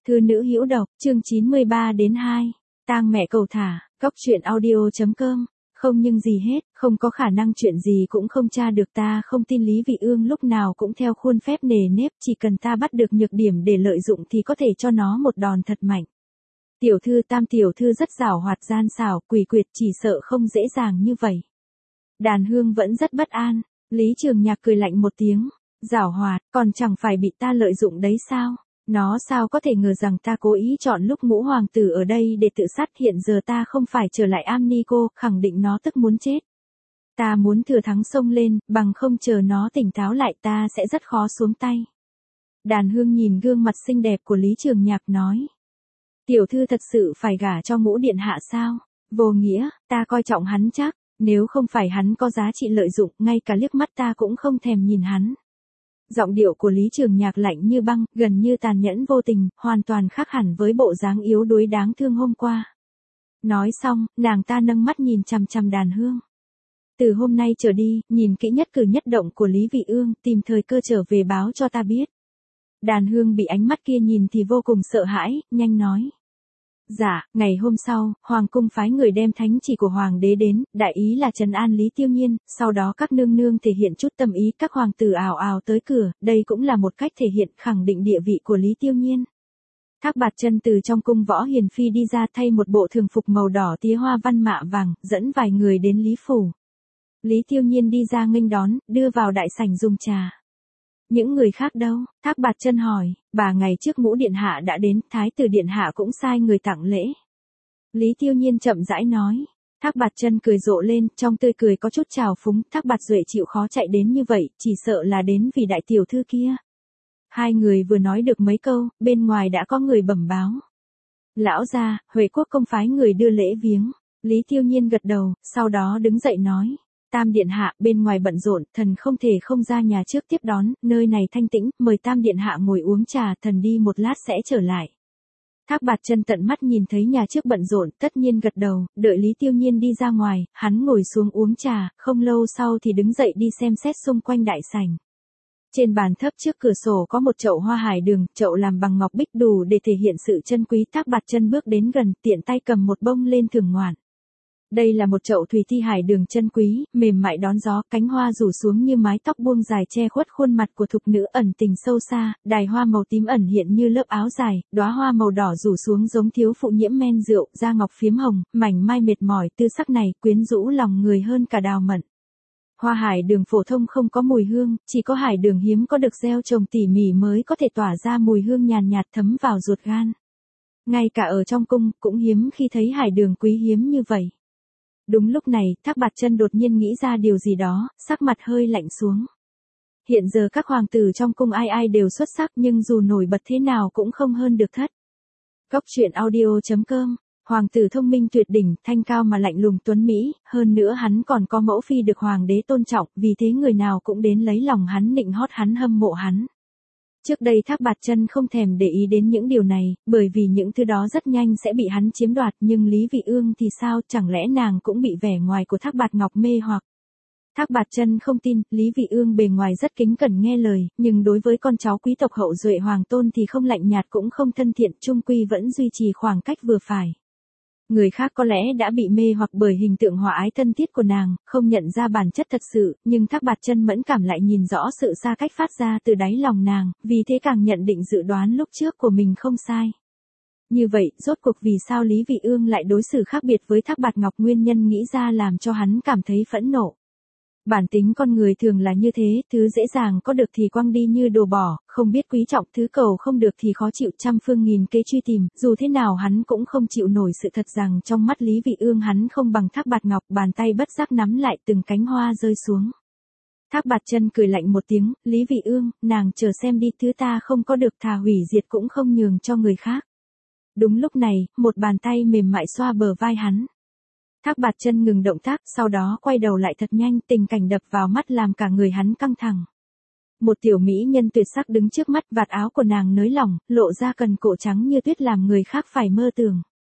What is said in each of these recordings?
Thư nữ hữu độc, chương 93-2, tang mẹ cầu thả, Cóc truyện audio.com, không nhưng gì hết, không có khả năng chuyện gì cũng không tra được, ta không tin Lý Vị Ương lúc nào cũng theo khuôn phép nề nếp, chỉ cần ta bắt được nhược điểm để lợi dụng thì có thể cho nó một đòn thật mạnh. Tiểu thư Tam tiểu thư rất giảo hoạt gian xảo, quỷ quyệt, chỉ sợ không dễ dàng như vậy. Đàn Hương vẫn rất bất an, Lý Trường Nhạc cười lạnh một tiếng, giảo hoạt, còn chẳng phải bị ta lợi dụng đấy sao? Nó sao có thể ngờ rằng ta cố ý chọn lúc ngũ hoàng tử ở đây để tự sát, hiện giờ ta không phải trở lại am ni cô, khẳng định nó tức muốn chết. Ta muốn thừa thắng xông lên, bằng không chờ nó tỉnh táo lại ta sẽ rất khó xuống tay. Đàn Hương nhìn gương mặt xinh đẹp của Lý Trường Nhạc nói. Tiểu thư thật sự phải gả cho Ngũ điện hạ sao? Vô nghĩa, ta coi trọng hắn chắc, nếu không phải hắn có giá trị lợi dụng, ngay cả liếc mắt ta cũng không thèm nhìn hắn. Giọng điệu của Lý Trường Nhạc lạnh như băng, gần như tàn nhẫn vô tình, hoàn toàn khác hẳn với bộ dáng yếu đuối đáng thương hôm qua. Nói xong, nàng ta nâng mắt nhìn chằm chằm Đàn Hương. Từ hôm nay trở đi, nhìn kỹ nhất cử nhất động của Lý Vị Ương, tìm thời cơ trở về báo cho ta biết. Đàn Hương bị ánh mắt kia nhìn thì vô cùng sợ hãi, nhanh nói. Dạ, ngày hôm sau, Hoàng cung phái người đem thánh chỉ của Hoàng đế đến, đại ý là trấn an Lý Tiêu Nhiên, sau đó các nương nương thể hiện chút tâm ý, các hoàng tử ào ào tới cửa, đây cũng là một cách thể hiện khẳng định địa vị của Lý Tiêu Nhiên. Thác Bạt Chân từ trong cung Võ Hiền Phi đi ra thay một bộ thường phục màu đỏ tía hoa văn mạ vàng, dẫn vài người đến Lý Phủ. Lý Tiêu Nhiên đi ra nghênh đón, đưa vào đại sảnh dùng trà. Những người khác đâu? Thác Bạt Chân hỏi, bà ngày trước Ngũ điện hạ đã đến, Thái tử điện hạ cũng sai người tặng lễ. Lý Tiêu Nhiên chậm rãi nói. Thác Bạt Chân cười rộ lên, trong tươi cười có chút trào phúng, Thác Bạt Duệ chịu khó chạy đến như vậy, chỉ sợ là đến vì đại tiểu thư kia. Hai người vừa nói được mấy câu, bên ngoài đã có người bẩm báo. Lão gia, Huệ quốc công phái người đưa lễ viếng. Lý Tiêu Nhiên gật đầu, sau đó đứng dậy nói. Tam điện hạ, bên ngoài bận rộn, thần không thể không ra nhà trước tiếp đón, nơi này thanh tĩnh, mời Tam điện hạ ngồi uống trà, thần đi một lát sẽ trở lại. Thác Bạt Chân tận mắt nhìn thấy nhà trước bận rộn, tất nhiên gật đầu, đợi Lý Tiêu Nhiên đi ra ngoài, hắn ngồi xuống uống trà, không lâu sau thì đứng dậy đi xem xét xung quanh đại sảnh. Trên bàn thấp trước cửa sổ có một chậu hoa hải đường, chậu làm bằng ngọc bích đủ để thể hiện sự chân quý. Thác Bạt Chân bước đến gần, tiện tay cầm một bông lên thưởng ngoạn. Đây là một chậu thủy thi hải đường chân quý, mềm mại đón gió, cánh hoa rủ xuống như mái tóc buông dài che khuất khuôn mặt của thục nữ ẩn tình sâu xa, đài hoa màu tím ẩn hiện như lớp áo dài, đóa hoa màu đỏ rủ xuống giống thiếu phụ nhiễm men rượu, da ngọc phiếm hồng, mảnh mai mệt mỏi, tư sắc này quyến rũ lòng người hơn cả đào mận. Hoa hải đường phổ thông không có mùi hương, chỉ có hải đường hiếm có được gieo trồng tỉ mỉ mới có thể tỏa ra mùi hương nhàn nhạt thấm vào ruột gan. Ngay cả ở trong cung, cũng hiếm khi thấy hải đường quý hiếm như vậy. Đúng lúc này, Thác Bạt Chân đột nhiên nghĩ ra điều gì đó, sắc mặt hơi lạnh xuống. Hiện giờ các hoàng tử trong cung ai ai đều xuất sắc, nhưng dù nổi bật thế nào cũng không hơn được Thất. Cóc truyện audio.com, hoàng tử thông minh tuyệt đỉnh, thanh cao mà lạnh lùng tuấn mỹ, hơn nữa hắn còn có mẫu phi được hoàng đế tôn trọng, vì thế người nào cũng đến lấy lòng hắn, nịnh hót hắn, hâm mộ hắn. Trước đây Thác Bạt Chân không thèm để ý đến những điều này, bởi vì những thứ đó rất nhanh sẽ bị hắn chiếm đoạt, nhưng Lý Vị Ương thì sao, chẳng lẽ nàng cũng bị vẻ ngoài của Thác Bạt Ngọc mê hoặc. Thác Bạt Chân không tin, Lý Vị Ương bề ngoài rất kính cẩn nghe lời, nhưng đối với con cháu quý tộc hậu duệ hoàng tôn thì không lạnh nhạt cũng không thân thiện, chung quy vẫn duy trì khoảng cách vừa phải. Người khác có lẽ đã bị mê hoặc bởi hình tượng hòa ái thân thiết của nàng, không nhận ra bản chất thật sự, nhưng Thác Bạt Chân mẫn cảm lại nhìn rõ sự xa cách phát ra từ đáy lòng nàng, vì thế càng nhận định dự đoán lúc trước của mình không sai. Như vậy, rốt cuộc vì sao Lý Vị Ương lại đối xử khác biệt với Thác Bạt Ngọc, nguyên nhân nghĩ ra làm cho hắn cảm thấy phẫn nộ. Bản tính con người thường là như thế, thứ dễ dàng có được thì quăng đi như đồ bỏ, không biết quý trọng, thứ cầu không được thì khó chịu, trăm phương nghìn kế truy tìm, dù thế nào hắn cũng không chịu nổi sự thật rằng trong mắt Lý Vị Ương hắn không bằng Thác Bạt Ngọc, bàn tay bất giác nắm lại từng cánh hoa rơi xuống. Thác Bạt Chân cười lạnh một tiếng, Lý Vị Ương, nàng chờ xem đi, thứ ta không có được thà hủy diệt cũng không nhường cho người khác. Đúng lúc này, một bàn tay mềm mại xoa bờ vai hắn. Thác Bạt Chân ngừng động tác, sau đó quay đầu lại thật nhanh, tình cảnh đập vào mắt làm cả người hắn căng thẳng. Một tiểu mỹ nhân tuyệt sắc đứng trước mắt, vạt áo của nàng nới lỏng, lộ ra cần cổ trắng như tuyết làm người khác phải mơ tưởng.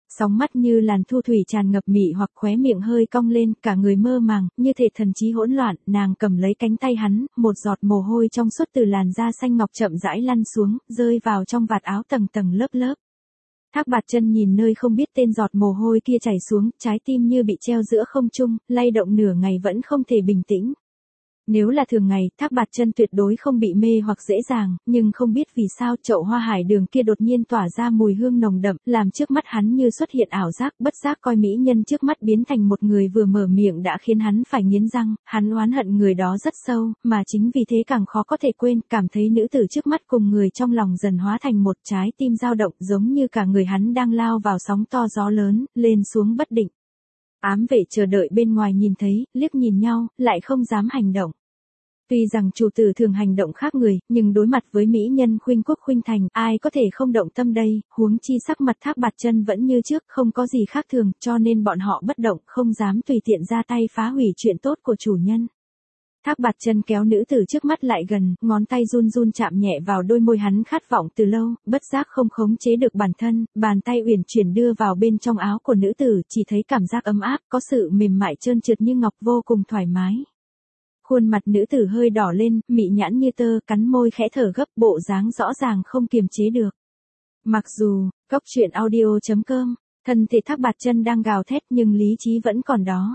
Sóng mắt như làn thu thủy tràn ngập mị hoặc khóe miệng hơi cong lên, cả người mơ màng, như thể thần trí hỗn loạn, nàng cầm lấy cánh tay hắn, một giọt mồ hôi trong suốt từ làn da xanh ngọc chậm rãi lăn xuống, rơi vào trong vạt áo tầng tầng lớp lớp. Thác Bạt Chân nhìn nơi không biết tên giọt mồ hôi kia chảy xuống, trái tim như bị treo giữa không trung, lay động nửa ngày vẫn không thể bình tĩnh. Nếu là thường ngày, Thác Bạt Chân tuyệt đối không bị mê hoặc dễ dàng, nhưng không biết vì sao chậu hoa hải đường kia đột nhiên tỏa ra mùi hương nồng đậm, làm trước mắt hắn như xuất hiện ảo giác, bất giác coi mỹ nhân trước mắt biến thành một người vừa mở miệng đã khiến hắn phải nghiến răng, hắn oán hận người đó rất sâu, mà chính vì thế càng khó có thể quên, cảm thấy nữ tử trước mắt cùng người trong lòng dần hóa thành một trái tim dao động, giống như cả người hắn đang lao vào sóng to gió lớn, lên xuống bất định. Ám vệ chờ đợi bên ngoài nhìn thấy, liếc nhìn nhau, lại không dám hành động. Tuy rằng chủ tử thường hành động khác người, nhưng đối mặt với mỹ nhân khuynh quốc khuynh thành, ai có thể không động tâm đây, huống chi sắc mặt Thác Bạt Chân vẫn như trước, không có gì khác thường, cho nên bọn họ bất động, không dám tùy tiện ra tay phá hủy chuyện tốt của chủ nhân. Thác Bạt Chân kéo nữ tử trước mắt lại gần, ngón tay run run chạm nhẹ vào đôi môi hắn khát vọng từ lâu, bất giác không khống chế được bản thân, bàn tay uyển chuyển đưa vào bên trong áo của nữ tử, chỉ thấy cảm giác ấm áp, có sự mềm mại trơn trượt như ngọc vô cùng thoải mái. Khuôn mặt nữ tử hơi đỏ lên, mị nhãn như tơ, cắn môi khẽ thở gấp, bộ dáng rõ ràng không kiềm chế được. Mặc dù, Cốc Truyện Audio.com, thân thể Thác Bạt Chân đang gào thét nhưng lý trí vẫn còn đó.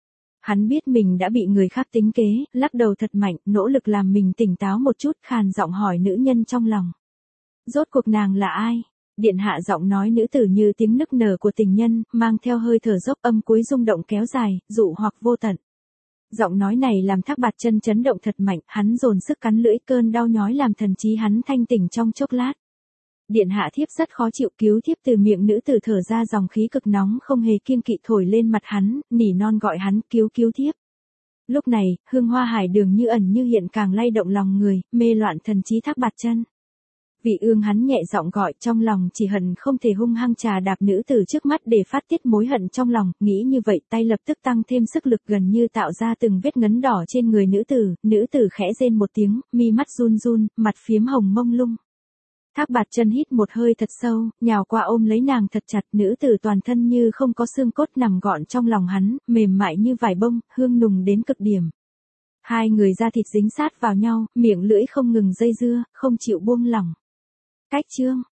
Hắn biết mình đã bị người khác tính kế, lắc đầu thật mạnh, nỗ lực làm mình tỉnh táo một chút, khàn giọng hỏi nữ nhân trong lòng. Rốt cuộc nàng là ai? Điện hạ giọng nói nữ tử như tiếng nức nở của tình nhân, mang theo hơi thở dốc, âm cuối rung động kéo dài, dụ hoặc vô tận. Giọng nói này làm Thác Bạt Chân chấn động thật mạnh, hắn dồn sức cắn lưỡi, cơn đau nhói làm thần trí hắn thanh tỉnh trong chốc lát. Điện hạ, thiếp rất khó chịu. Cứu thiếp. Từ miệng nữ tử thở ra dòng khí cực nóng không hề kiêng kỵ thổi lên mặt hắn, nỉ non gọi hắn, cứu thiếp. Lúc này, hương hoa hải đường như ẩn như hiện càng lay động lòng người, mê loạn thần trí Thác Bạt Chân. Vị ương, hắn nhẹ giọng gọi, trong lòng chỉ hận không thể hung hăng trà đạp nữ tử trước mắt để phát tiết mối hận trong lòng, nghĩ như vậy tay lập tức tăng thêm sức lực, gần như tạo ra từng vết ngấn đỏ trên người nữ tử khẽ rên một tiếng, mi mắt run run, mặt phiếm hồng mông lung. Thác Bạt Chân hít một hơi thật sâu, nhào qua ôm lấy nàng thật chặt, nữ tử toàn thân như không có xương cốt nằm gọn trong lòng hắn, mềm mại như vải bông, hương nùng đến cực điểm. Hai người da thịt dính sát vào nhau, miệng lưỡi không ngừng dây dưa, không chịu buông lỏng. Cách chương